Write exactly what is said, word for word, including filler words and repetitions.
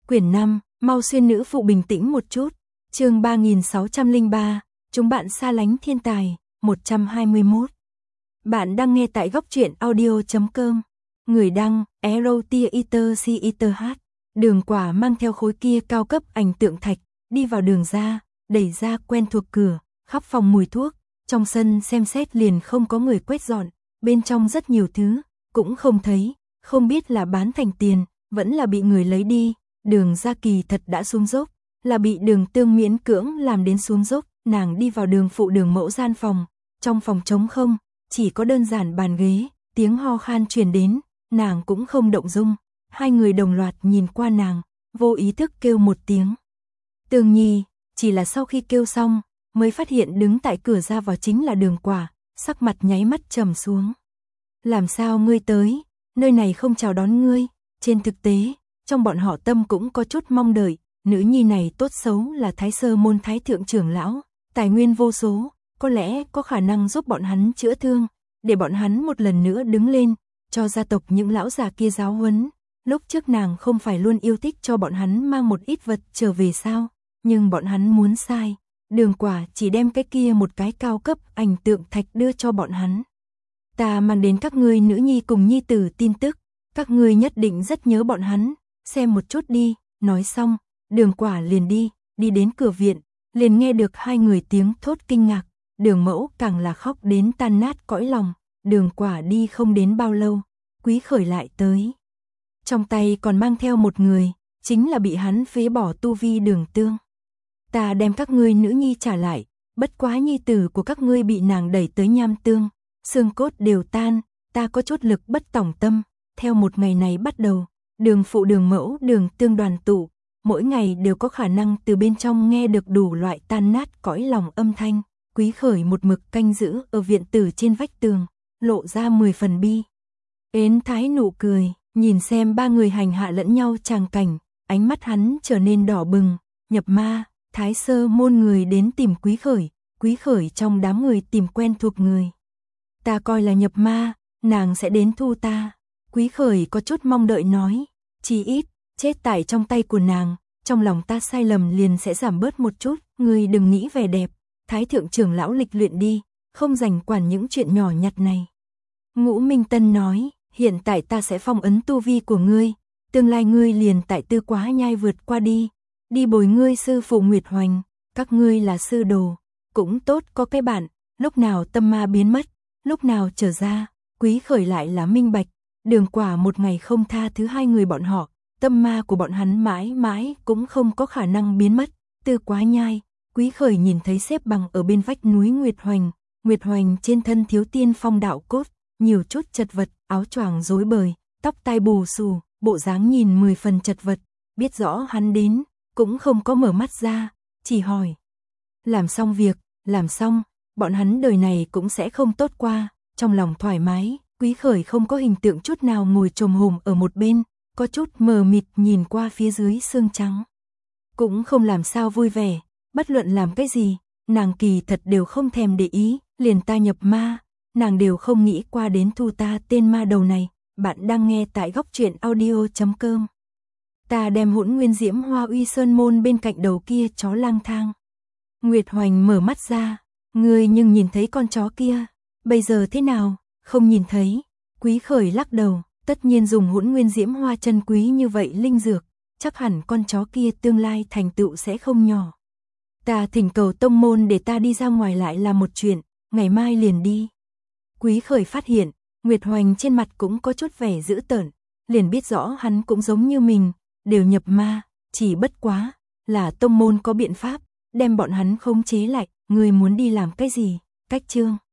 Quyển năm, mau xuyên nữ phụ bình tĩnh một chút. Chương ba nghìn sáu trăm lẻ ba, chúng bạn xa lánh thiên tài, một trăm hai mươi mốt. Bạn đang nghe tại góc truyện audio chấm com. Người đăng, Erotiater Citer H. Đường Quả mang theo khối kia cao cấp ảnh tượng thạch, đi vào đường ra, đẩy ra quen thuộc cửa, khắp phòng mùi thuốc, trong sân xem xét liền không có người quét dọn, bên trong rất nhiều thứ, cũng không thấy, không biết là bán thành tiền, vẫn là bị người lấy đi. Đường ra kỳ thật đã xuống dốc, là bị Đường Tương miễn cưỡng làm đến xuống dốc. Nàng đi vào Đường phụ Đường mẫu gian phòng, trong phòng trống không, chỉ có đơn giản bàn ghế, tiếng ho khan truyền đến, nàng cũng không động dung. Hai người đồng loạt nhìn qua nàng, vô ý thức kêu một tiếng. Tương Nhi, chỉ là sau khi kêu xong, mới phát hiện đứng tại cửa ra vào chính là Đường Quả, sắc mặt nháy mắt trầm xuống. Làm sao ngươi tới, nơi này không chào đón ngươi? Trên thực tế, trong bọn họ tâm cũng có chút mong đợi, nữ nhi này tốt xấu là Thái Sơ môn thái thượng trưởng lão, tài nguyên vô số, có lẽ có khả năng giúp bọn hắn chữa thương, để bọn hắn một lần nữa đứng lên, cho gia tộc những lão già kia giáo huấn. Lúc trước nàng không phải luôn yêu thích cho bọn hắn mang một ít vật trở về sao, nhưng bọn hắn muốn sai. Đường Quả chỉ đem cái kia một cái cao cấp ảnh tượng thạch đưa cho bọn hắn. Ta mang đến các ngươi nữ nhi cùng nhi tử tin tức, các ngươi nhất định rất nhớ bọn hắn, xem một chút đi. Nói xong, Đường Quả liền đi, đi đến cửa viện, liền nghe được hai người tiếng thốt kinh ngạc. Đường mẫu càng là khóc đến tan nát cõi lòng. Đường Quả đi không đến bao lâu, Quý Khởi lại tới. Trong tay còn mang theo một người, chính là bị hắn phế bỏ tu vi Đường Tương. Ta đem các ngươi nữ nhi trả lại, bất quá nhi tử của các ngươi bị nàng đẩy tới nham tương, xương cốt đều tan, ta có chút lực bất tòng tâm. Theo một ngày này bắt đầu, Đường phụ Đường mẫu Đường Tương đoàn tụ, mỗi ngày đều có khả năng từ bên trong nghe được đủ loại tan nát cõi lòng âm thanh. Quý Khởi một mực canh giữ ở viện tử trên vách tường, lộ ra mười phần bi ến thái nụ cười, nhìn xem ba người hành hạ lẫn nhau tràng cảnh, ánh mắt hắn trở nên đỏ bừng. Nhập ma, Thái Sơ môn người đến tìm Quý Khởi, Quý Khởi trong đám người tìm quen thuộc người. Ta coi là nhập ma, nàng sẽ đến thu ta. Quý Khởi có chút mong đợi nói, chỉ ít, chết tại trong tay của nàng, trong lòng ta sai lầm liền sẽ giảm bớt một chút. Ngươi đừng nghĩ vẻ đẹp, Thái thượng trưởng lão lịch luyện đi, không rảnh quản những chuyện nhỏ nhặt này. Ngũ Minh Tân nói, hiện tại ta sẽ phong ấn tu vi của ngươi, tương lai ngươi liền tại Tư Quá Nhai vượt qua đi, đi bồi ngươi sư phụ Nguyệt Hoành, các ngươi là sư đồ, cũng tốt có cái bạn, lúc nào tâm ma biến mất, lúc nào trở ra. Quý Khởi lại là minh bạch, Đường Quả một ngày không tha thứ hai người bọn họ, tâm ma của bọn hắn mãi mãi cũng không có khả năng biến mất. Tư Quá Nhai, Quý Khởi nhìn thấy xếp bằng ở bên vách núi Nguyệt Hoành, Nguyệt Hoành trên thân thiếu tiên phong đạo cốt, nhiều chút chật vật, áo choàng rối bời, tóc tai bù xù, bộ dáng nhìn mười phần chật vật, biết rõ hắn đến, cũng không có mở mắt ra, chỉ hỏi. Làm xong việc, làm xong, bọn hắn đời này cũng sẽ không tốt qua. Trong lòng thoải mái, Quý Khởi không có hình tượng chút nào ngồi chồm hổm ở một bên, có chút mờ mịt nhìn qua phía dưới xương trắng. Cũng không làm sao vui vẻ, bất luận làm cái gì, nàng kỳ thật đều không thèm để ý, liền ta nhập ma, nàng đều không nghĩ qua đến thu ta tên ma đầu này. Bạn đang nghe tại góc truyện audio chấm com. Ta đem Hỗn Nguyên Diễm Hoa Uy Sơn môn bên cạnh đầu kia chó lang thang. Nguyệt Hoành mở mắt ra, ngươi nhưng nhìn thấy con chó kia, bây giờ thế nào? Không nhìn thấy. Quý Khởi lắc đầu, tất nhiên dùng Hỗn Nguyên Diễm Hoa chân quý như vậy linh dược, chắc hẳn con chó kia tương lai thành tựu sẽ không nhỏ. Ta thỉnh cầu tông môn để ta đi ra ngoài lại là một chuyện, ngày mai liền đi. Quý Khởi phát hiện, Nguyệt Hoành trên mặt cũng có chút vẻ dữ tợn, liền biết rõ hắn cũng giống như mình, đều nhập ma, chỉ bất quá là tông môn có biện pháp đem bọn hắn khống chế lại. Ngươi muốn đi làm cái gì? Cách chương